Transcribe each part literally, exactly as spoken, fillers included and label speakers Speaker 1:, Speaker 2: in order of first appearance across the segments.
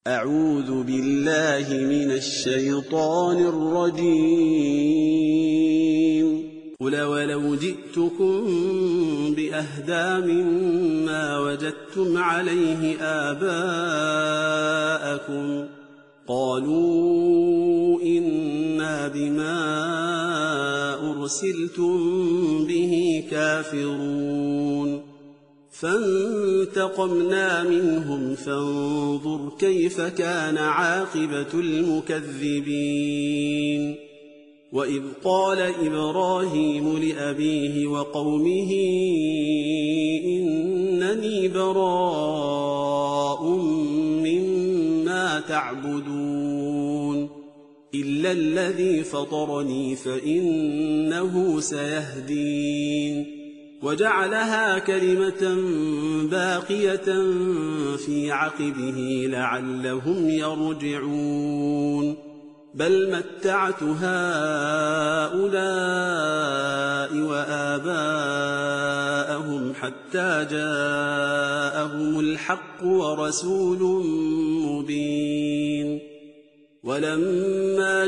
Speaker 1: أعوذ بالله من الشيطان الرجيم قل ولو جئتكم بأهدى مما وجدتم عليه آباءكم قالوا إنا بما أرسلتم به كافرون فانتقمنا منهم فانظر كيف كان عاقبة المكذبين وإذ قال إبراهيم لأبيه وقومه إنني براء مما تعبدون إلا الذي فطرني فإنه سيهدين وجعلها كلمة باقية في عقبه لعلهم يرجعون بل متعت هؤلاء وآباءهم حتى جاءهم الحق ورسول مبين ولما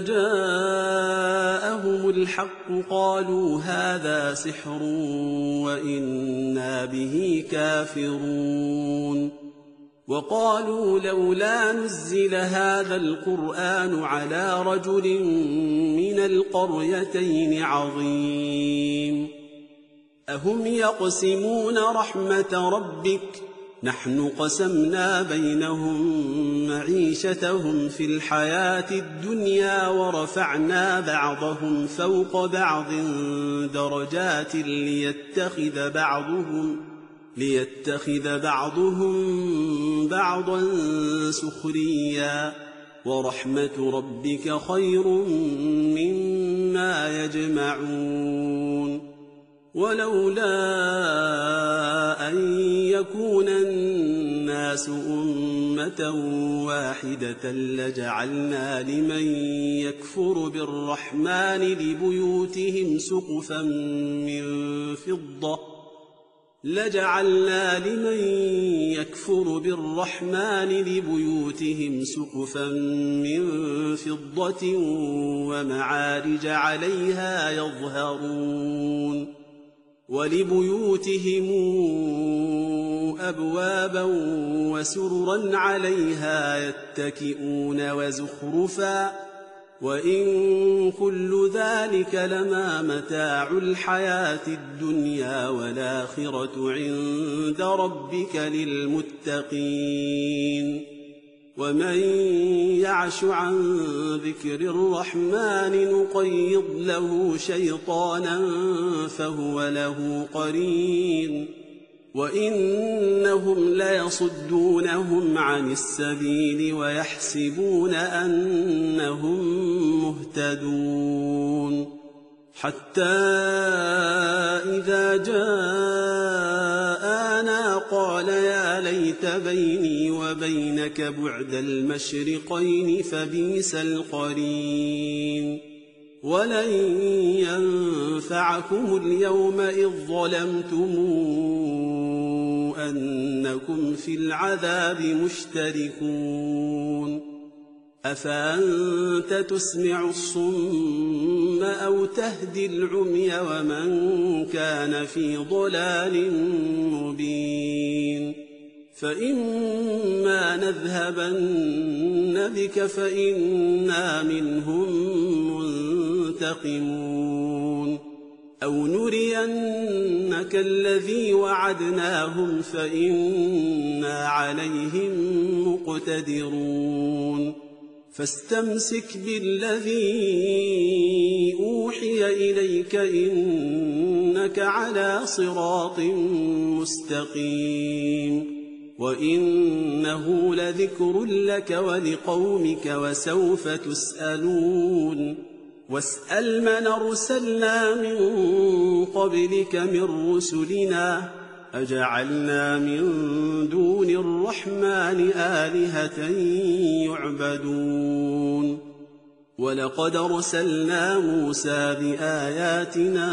Speaker 1: جاءهم الحق قالوا هذا سحر وإنا به كافرون وقالوا لولا نزل هذا القرآن على رجل من القريتين عظيم أهم يقسمون رحمة ربك نحن قسمنا بينهم معيشتهم في الحياة الدنيا ورفعنا بعضهم فوق بعض درجات ليتخذ بعضهم ليتخذ بعضهم بعضا سخريا ورحمة ربك خير مما يجمعون ولولا أن يكون الناس أمة واحدة لجعلنا لمن يكفر بالرحمن لبيوتهم سقفا من فضة لجعلنا لمن يكفر بالرحمن لبيوتهم سقفا من فضة ومعارج عليها يظهرون ولبيوتهم أبوابا وسررا عليها يتكئون وزخرفا وإن كل ذلك لما متاع الحياة الدنيا والآخرة عند ربك للمتقين ومن يعش عن ذكر الرحمن نقيض له شيطانا فهو له قرين وإنهم ليصدونهم عن السبيل ويحسبون أنهم مهتدون حتى إذا جاءنا قال يا ليت بيني وبينك بعد المشرقين فبئس القرين ولن ينفعكم اليوم إذ ظلمتم أنكم في العذاب مشتركون أفأنت تسمع الصم أو تهدي العمي ومن كان في ضلال مبين فإما نذهبن بك فإنا منهم منتقمون أو نرينك الذي وعدناهم فإنا عليهم مقتدرون فاستمسك بالذي أوحي إليك إنك على صراط مستقيم وإنه لذكر لك ولقومك وسوف تسألون واسأل من أرسلنا من قبلك من رسلنا أجعلنا من دون الرحمن آلهة يعبدون ولقد أرسلنا موسى بآياتنا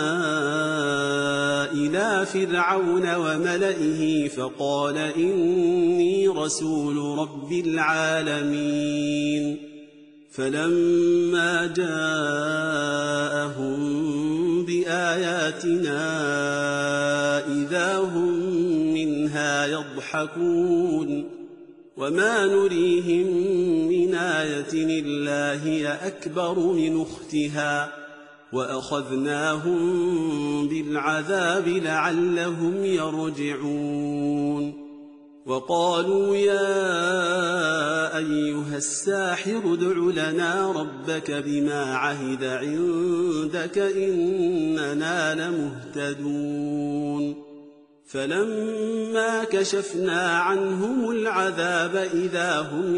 Speaker 1: إلى فرعون وملئه فقال إني رسول رب العالمين فلما جاءهم بآياتنا إذا هم منها يضحكون وما نريهم من آية إلا هي أكبر من أختها وأخذناهم بالعذاب لعلهم يرجعون وقالوا يا أيها الساحر ادع لنا ربك بما عهد عندك إننا لمهتدون فلما كشفنا عنهم العذاب إذا هم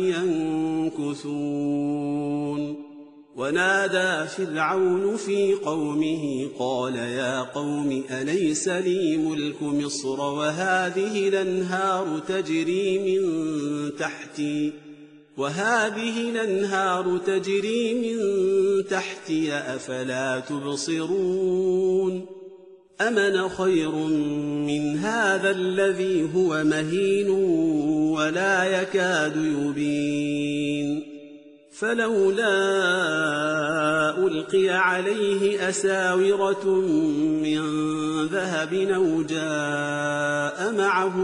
Speaker 1: ينكثون ونادى فرعون في قومه قال يا قوم أليس لي ملك مصر وهذه الأنهار تجري من تحتي وهذه الأنهار تجري من تحتي أفلا تبصرون أمن خير من هذا الذي هو مهين ولا يكاد يبين فلولا ألقي عليه أساورة من ذهب أو جاء معه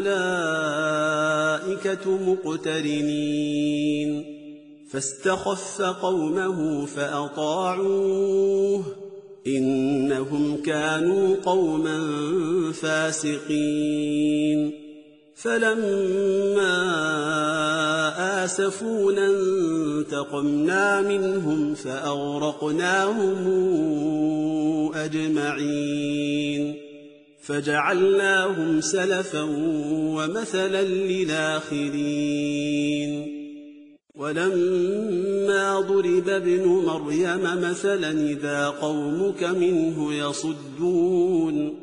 Speaker 1: الملائكة مقترنين فاستخف قومه فأطاعوه إنهم كانوا قوما فاسقين فلما آسفونا انتقمنا منهم فأغرقناهم أجمعين فجعلناهم سلفا ومثلا للآخرين ولما ضرب ابن مريم مثلا إذا قومك منه يصدون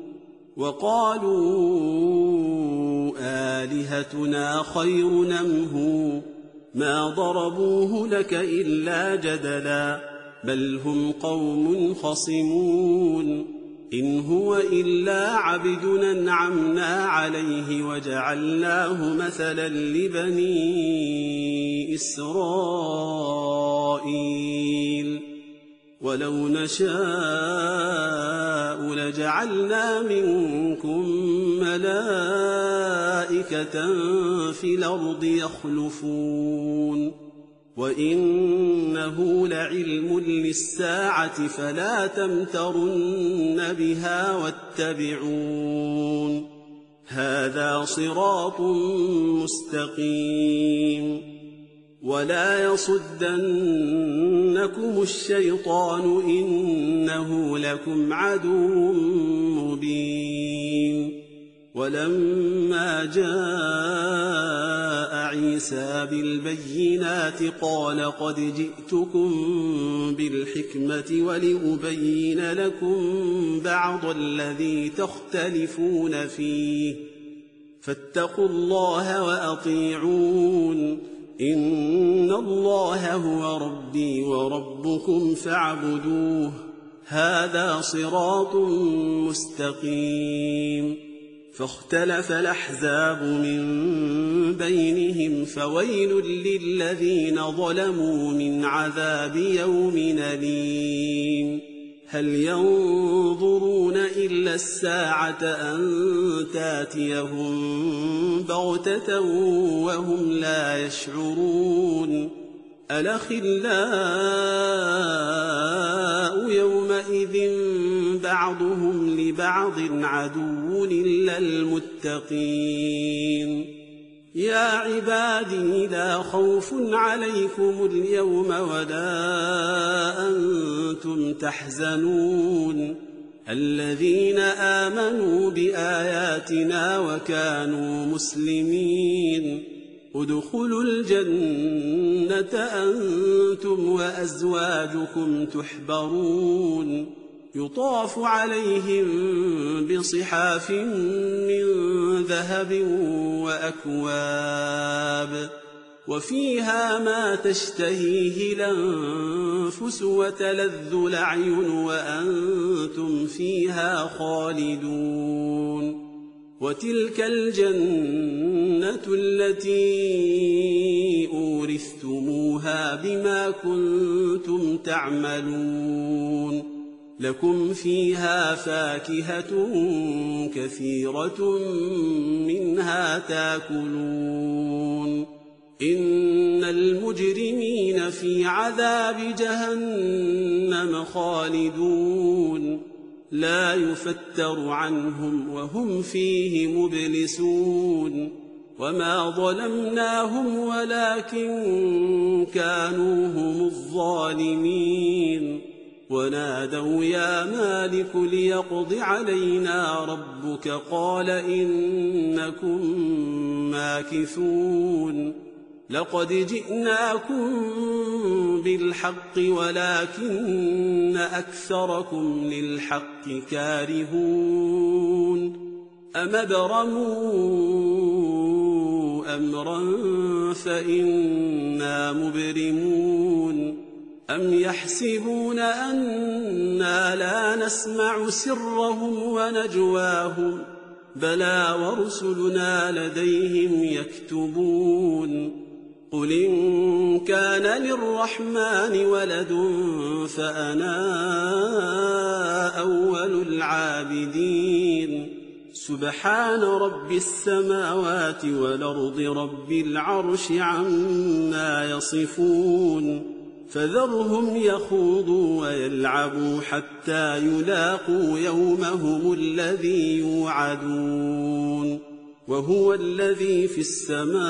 Speaker 1: وقالوا آلهتنا خير أم هو ما ضربوه لك إلا جدلا بل هم قوم خصمون إن هو إلا عبد أنعمنا عليه وجعلناه مثلا لبني إسرائيل ولو نشاء لجعلنا منكم ملائكة في الأرض يخلفون وإنه لعلم للساعة فلا تمترن بها واتبعون هذا صراط مستقيم ولا يصدنكم الشيطان إنه لكم عدو مبين ولما جاء عيسى بالبينات قال قد جئتكم بالحكمة ولأبين لكم بعض الذي تختلفون فيه فاتقوا الله وأطيعون إن الله هو ربي وربكم فاعبدوه هذا صراط مستقيم فاختلف الأحزاب من بينهم فويل للذين ظلموا من عذاب يوم أليم هل ينظرون إلا الساعة أن تاتيهم بغتة وهم لا يشعرون الأخلاء يومئذ بعضهم لبعض عدو إلا المتقين يا عبادي لا خوف عليكم اليوم ولا أنتم تحزنون الذين آمنوا بآياتنا وكانوا مسلمين ادخلوا الجنة أنتم وأزواجكم تحبرون يطاف عليهم بصحاف من ذهب وأكواب وفيها ما تشتهيه الأنفس وتلذ الأعين وأنتم فيها خالدون وتلك الجنة التي أورثتموها بما كنتم تعملون لكم فيها فاكهة كثيرة منها تاكلون إن المجرمين في عذاب جهنم خالدون لا يفتر عنهم وهم فيه مبلسون وما ظلمناهم ولكن كانوا هم الظالمين ونادوا يا مالك ليقض علينا ربك قال إنكم ماكثون لقد جئناكم بالحق ولكن أكثركم للحق كارهون أم ابرموا أمرا فإنا مبرمون أم يحسبون أنا لا نسمع سرهم ونجواهم بلى ورسلنا لديهم يكتبون قل إن كان للرحمن ولد فأنا أول العابدين سبحان رب السماوات والأرض رب العرش عما يصفون فذرهم يخوضوا ويلعبوا حتى يلاقوا يومهم الذي يوعدون وهو الذي في السماء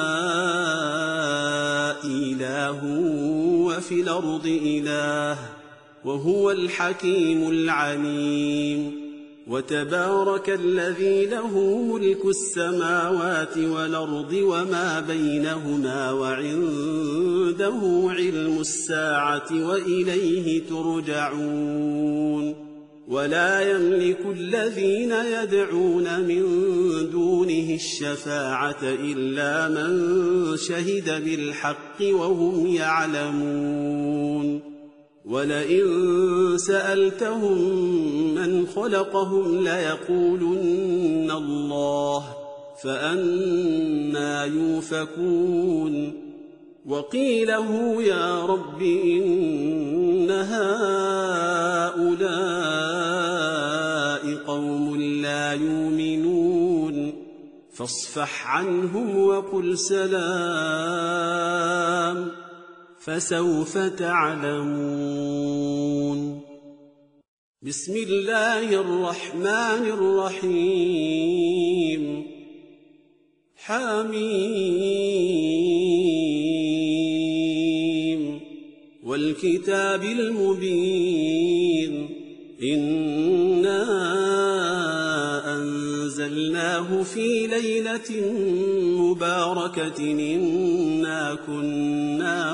Speaker 1: إله وفي الأرض إله وهو الحكيم العليم وتبارك الذي له ملك السماوات والأرض وما بينهما وعنده علم الساعة وإليه ترجعون ولا يملك الذين يدعون من دونه الشفاعة إلا من شهد بالحق وهم يعلمون ولئن سألتهم من خلقهم ليقولن الله فأنى يؤفكون وقيله يا رب إن هؤلاء قوم لا يؤمنون فاصفح عنهم وقل سلام فسوف تعلمون بسم الله الرحمن الرحيم حميم والكتاب المبين إنا أنزلناه في ليلة مباركة إنا كنا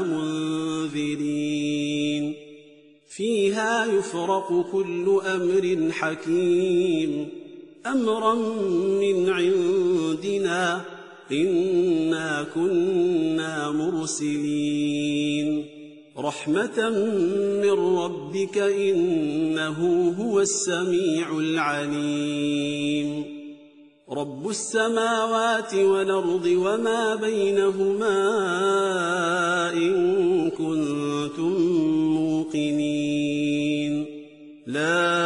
Speaker 1: منذرين فيها يفرق كل أمر حكيم أمرا من عندنا إنا كنا مرسلين رحمة من ربك إنه هو السميع العليم رب السماوات والأرض وما بينهما إن كنتم موقنين لا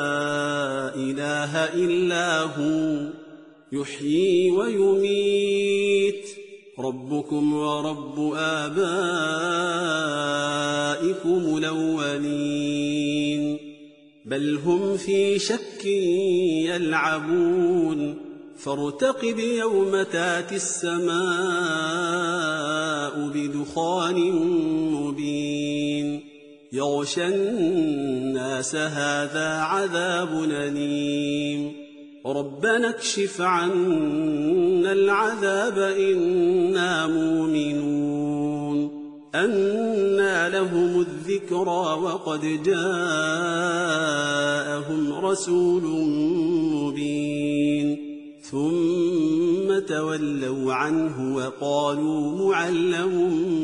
Speaker 1: إله إلا هو يحيي ويميت ربكم ورب آبائكم الأولين بل هم في شك يلعبون فارتقب يوم تاتي السماء بدخان مبين يغشى الناس هذا عذاب أليم ربنا اكشف عنا العذاب إنا مؤمنون أنى لهم الذكرى وقد جاءهم رسول مبين ثم تولوا عنه وقالوا معلم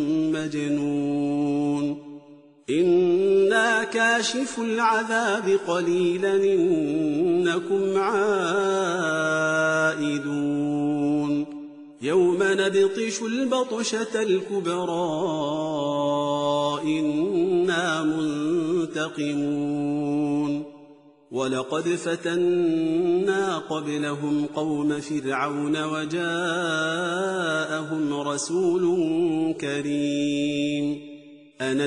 Speaker 1: مجنون إنا كاشف العذاب قليلا إنكم عائدون يوم نبطش البطشة الكبرى إنا منتقمون ولقد فتنا قبلهم قوم فرعون وجاءهم رسول كريم أن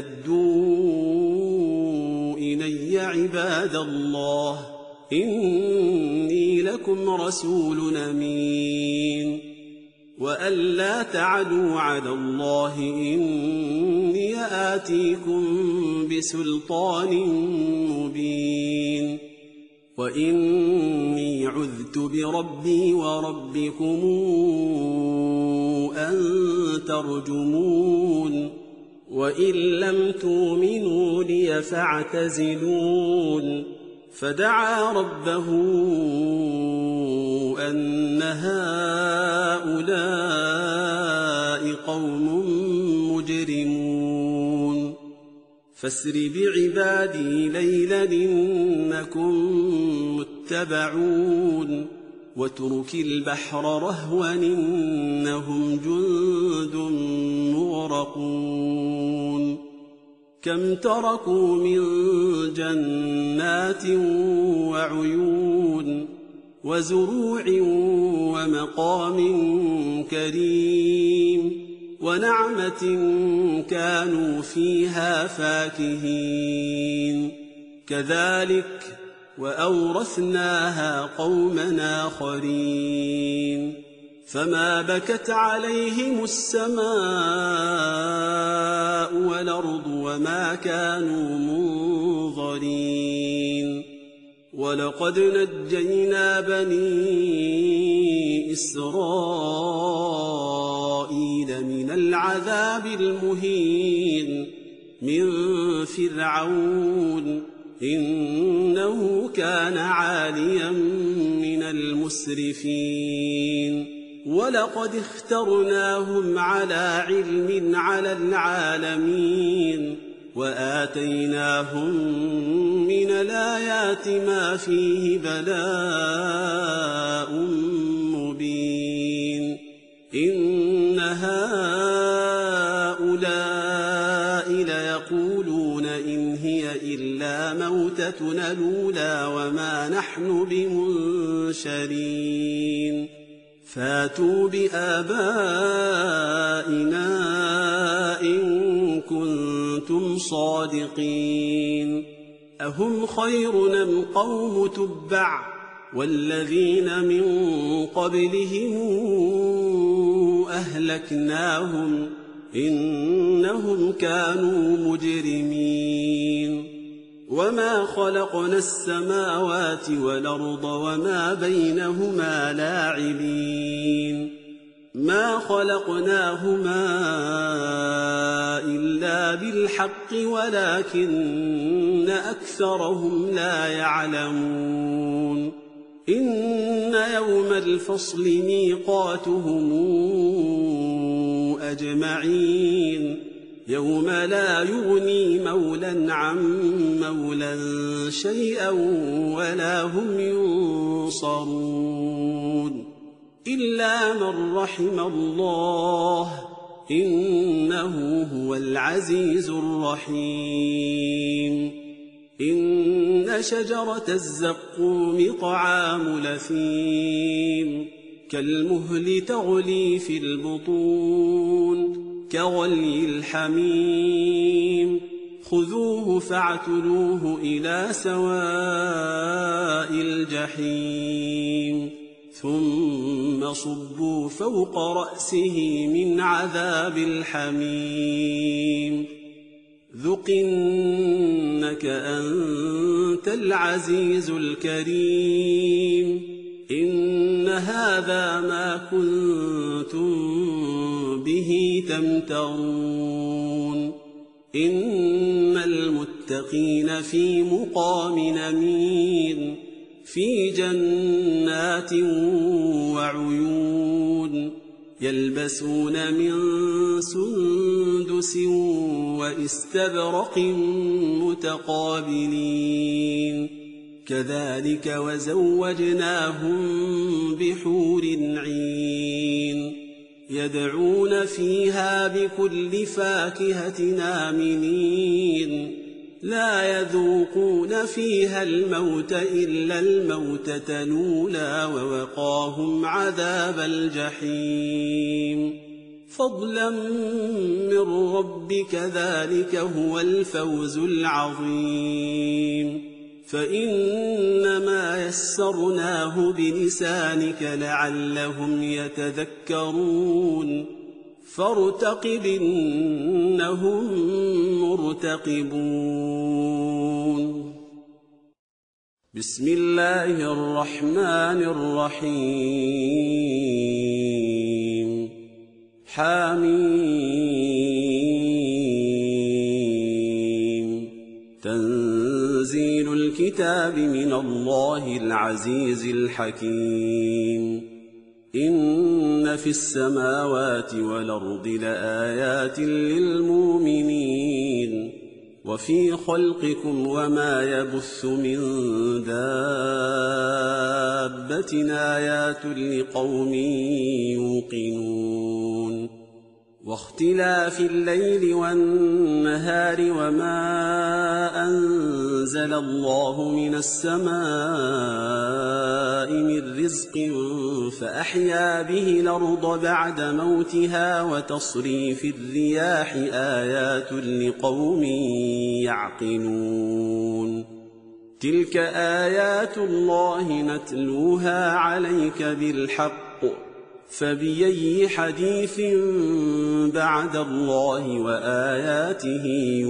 Speaker 1: ادوا إلي عباد الله إني لكم رسول أمين وأن لا تعلوا على الله إني آتيكم بسلطان مبين وإني عذت بربي وربكم أن ترجمون وإن لم تؤمنوا لي فاعتزلون فدعا ربه أن هؤلاء قوم مجرمون فاسر بعبادي ليلا إنكم متبعون واترك البحر رهوا إنهم جند مغرقون كم تركوا من جنات وعيون وزروع ومقام كريم ونعمة كانوا فيها فاكهين كذلك وأورثناها قوما آخرين فما بكت عليهم السماء والأرض وما كانوا منظرين ولقد نجينا بني إسرائيل من العذاب المهين من فرعون إنه كان عاليا من المسرفين ولقد اخترناهم على علم على العالمين وآتيناهم من الآيات ما فيه بلاء مبين إن هؤلاء ليقولون إن هي إلا موتتنا الأولى وما نحن بمنشرين فاتوا بآبائنا إن كنتم صادقين أهم خير أم قوم تبع والذين من قبلهم أهلكناهم إنهم كانوا مجرمين وما خلقنا السماوات والأرض وما بينهما لاعبين ما خلقناهما إلا بالحق ولكن أكثرهم لا يعلمون إن يوم الفصل ميقاتهم أجمعين يوم لا يغني مولى عن مولى شيئا ولا هم ينصرون إلا من رحم الله إنه هو العزيز الرحيم إن شجرة الزقوم طعام لثيم كالمهل تغلي في البطون كغلي الحميم خذوه فاعتلوه إلى سواء الجحيم ثم صبوا فوق رأسه من عذاب الحميم ذق إنك أنت العزيز الكريم إن هذا ما كنتم به تمترون إن المتقين في مقام أمين في جنات وعيون يلبسون من سندس وإستبرق متقابلين كذلك وزوجناهم بحور عين يدعون فيها بكل فاكهة آمنين لا يذوقون فيها الموت إلا الموتة الأولى ووقاهم عذاب الجحيم فضلا من ربك ذلك هو الفوز العظيم فإنما يسرناه بلسانك لعلهم يتذكرون فارتقب إنهم مرتقبون بسم الله الرحمن الرحيم حميم تنزيل الكتاب من الله العزيز الحكيم إن في السماوات والأرض لآيات للمؤمنين وفي خلقكم وما يبث من دابة آيات لقوم يوقنون واختلاف الليل والنهار وما أنزل الله من السماء من رزق فأحيا به الأرض بعد موتها وتصريف الرياح آيات لقوم يعقلون تلك آيات الله نتلوها عليك بالحق فبأي حديث بعد الله وآياته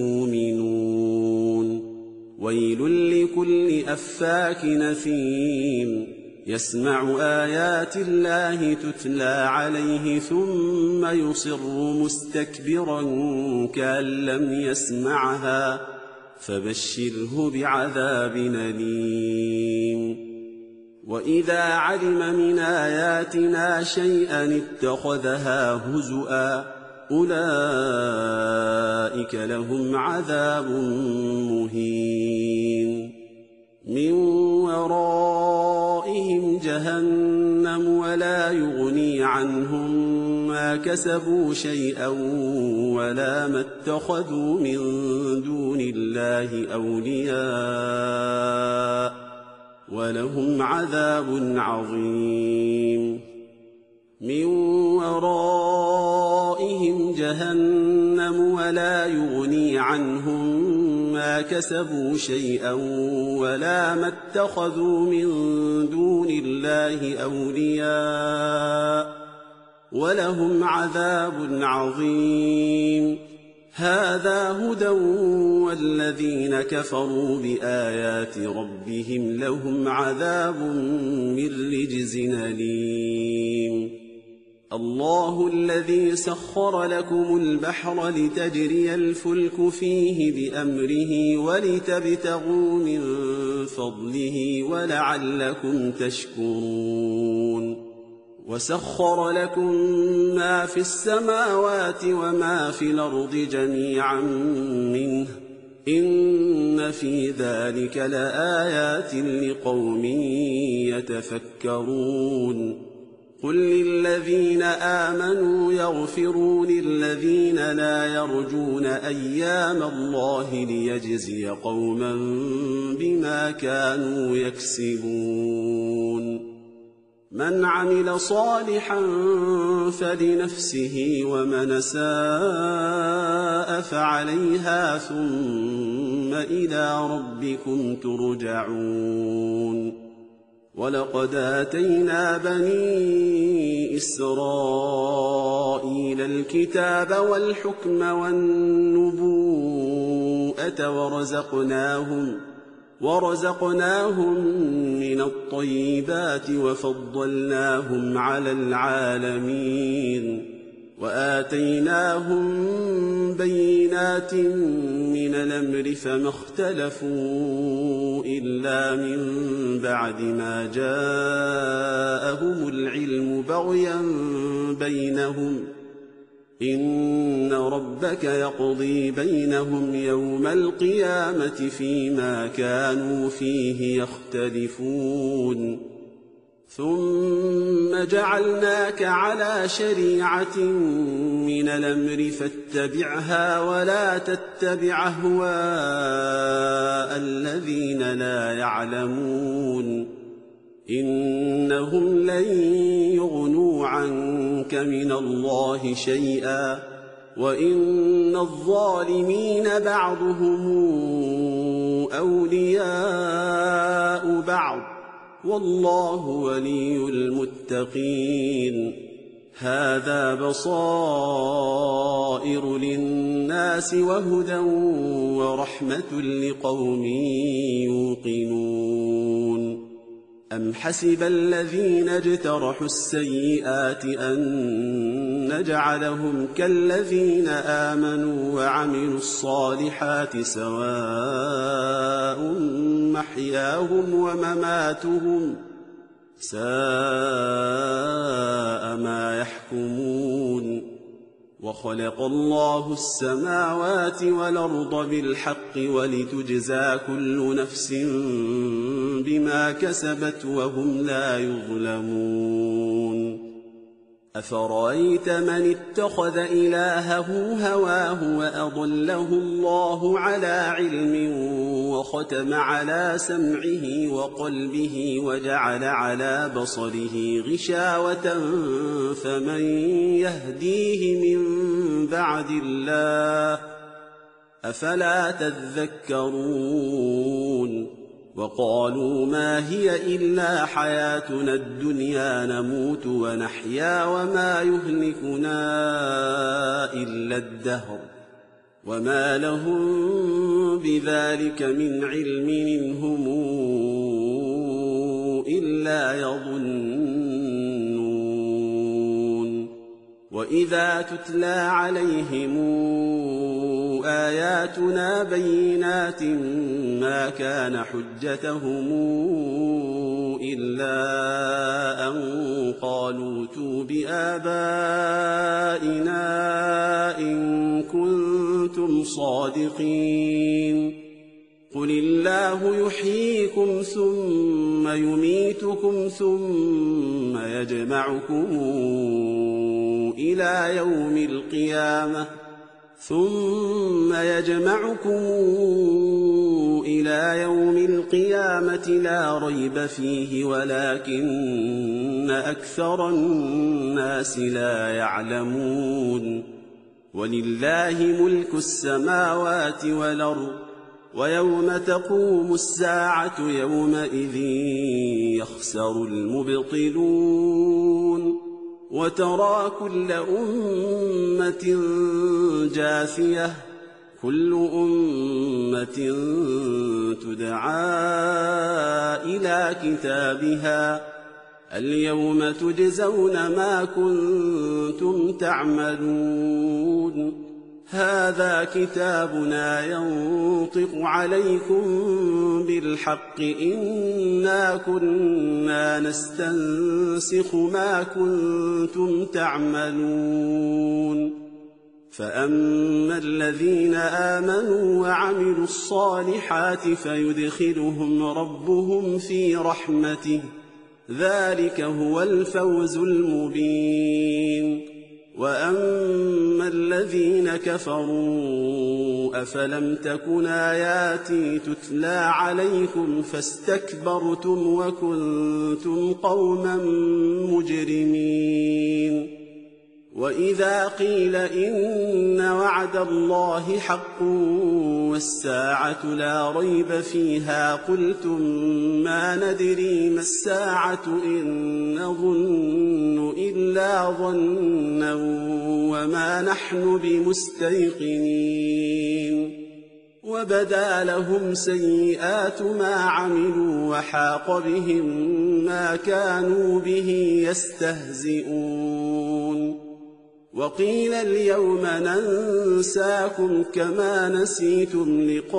Speaker 1: يؤمنون ويل لكل أفاك نثيم يسمع آيات الله تتلى عليه ثم يصر مستكبرا كأن لم يسمعها فبشره بعذاب أليم وإذا علم من آياتنا شيئا اتخذها هزؤا أولئك لهم عذاب مهين من ورائهم جهنم ولا يغني عنهم ما كسبوا شيئا ولا ما اتخذوا من دون الله أولياء ولهم عذاب عظيم من ورائهم جهنم ولا يغني عنهم ما كسبوا شيئا ولا ما اتخذوا من دون الله أولياء ولهم عذاب عظيم هذا هدى والذين كفروا بآيات ربهم لهم عذاب من رجز أليم الله الذي سخر لكم البحر لتجري الفلك فيه بأمره ولتبتغوا من فضله ولعلكم تشكرون وسخر لكم ما في السماوات وما في الأرض جميعا منه إن في ذلك لآيات لقوم يتفكرون قل للذين آمنوا يغفروا للذين لا يرجون أيام الله ليجزي قوما بما كانوا يكسبون من عمل صالحا فلنفسه ومن ساء فعليها ثم إلى ربكم ترجعون ولقد آتينا بني إسرائيل الكتاب والحكم والنبوءة ورزقناهم ورزقناهم من الطيبات وفضلناهم على العالمين وآتيناهم بينات من الأمر فما اختلفوا إلا من بعد ما جاءهم العلم بغيا بينهم إن ربك يقضي بينهم يوم القيامة فيما كانوا فيه يختلفون ثم جعلناك على شريعة من الأمر فاتبعها ولا تتبع أهواء الذين لا يعلمون إنهم لن يغنوا عنك من الله شيئا وإن الظالمين بعضهم أولياء بعض والله ولي المتقين هذا بصائر للناس وهدى ورحمة لقوم يوقنون أم حسب الذين اجترحوا السيئات أن نجعلهم كالذين آمنوا وعملوا الصالحات سواء محياهم ومماتهم ساء ما يحكمون وخلق الله السماوات والأرض بالحق ولتجزى كل نفس بما كسبت وهم لا يظلمون أفرأيت من اتخذ إلهه هواه وأضله الله على علم وختم على سمعه وقلبه وجعل على بصره غشاوة فمن يهديه من بعد الله أفلا تذكرون وقالوا ما هي إلا حياتنا الدنيا نموت ونحيا وما يهلكنا إلا الدهر وما لهم بذلك من علم منهم إلا يظنون وإذا تتلى عليهم آياتنا بينات ما كان حجتهم إلا أن قالوا ائتوا بآبائنا إن كنتم صادقين قل الله يحييكم ثم يميتكم ثم يجمعكم إلى يوم القيامة ثم يجمعكم إلى يوم القيامة لا ريب فيه ولكن أكثر الناس لا يعلمون ولله ملك السماوات والأرض ويوم تقوم الساعة يومئذ يخسر المبطلون وترى كل أمة جاثية كل أمة تدعى إلى كتابها اليوم تجزون ما كنتم تعملون هذا كتابنا ينطق عليكم بالحق إنا كنا نستنسخ ما كنتم تعملون فأما الذين آمنوا وعملوا الصالحات فيدخلهم ربهم في رحمته ذلك هو الفوز المبين وأما الذين كفروا أفلم تكن آياتي تتلى عليكم فاستكبرتم وكنتم قوما مجرمين وإذا قيل إن وعد الله حق والساعة لا ريب فيها قلتم ما ندري ما الساعة إن نظن إلا ظنا وما نحن بمستيقنين وبدا لهم سيئات ما عملوا وحاق بهم ما كانوا به يستهزئون وقيل اليوم ننساكم كما نسيتم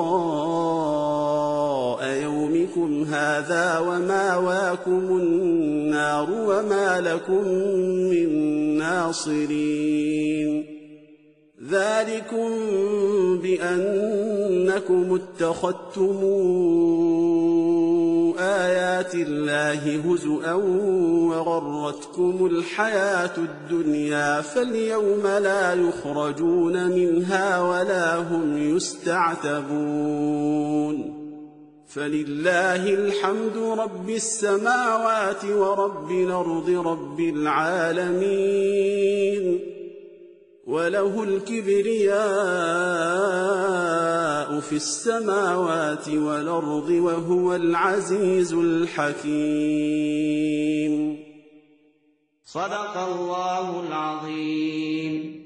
Speaker 1: لقاء يومكم هذا وماواكم النار وما لكم من ناصرين ذلكم بأنكم اتخذتم آيات الله هزؤا وغرتكم الحياة الدنيا فاليوم لا يخرجون منها ولا هم يستعتبون فلله الحمد رب السماوات ورب الأرض رب العالمين وله الكبرياء في السماوات والأرض وهو العزيز الحكيم.
Speaker 2: صدق الله العظيم.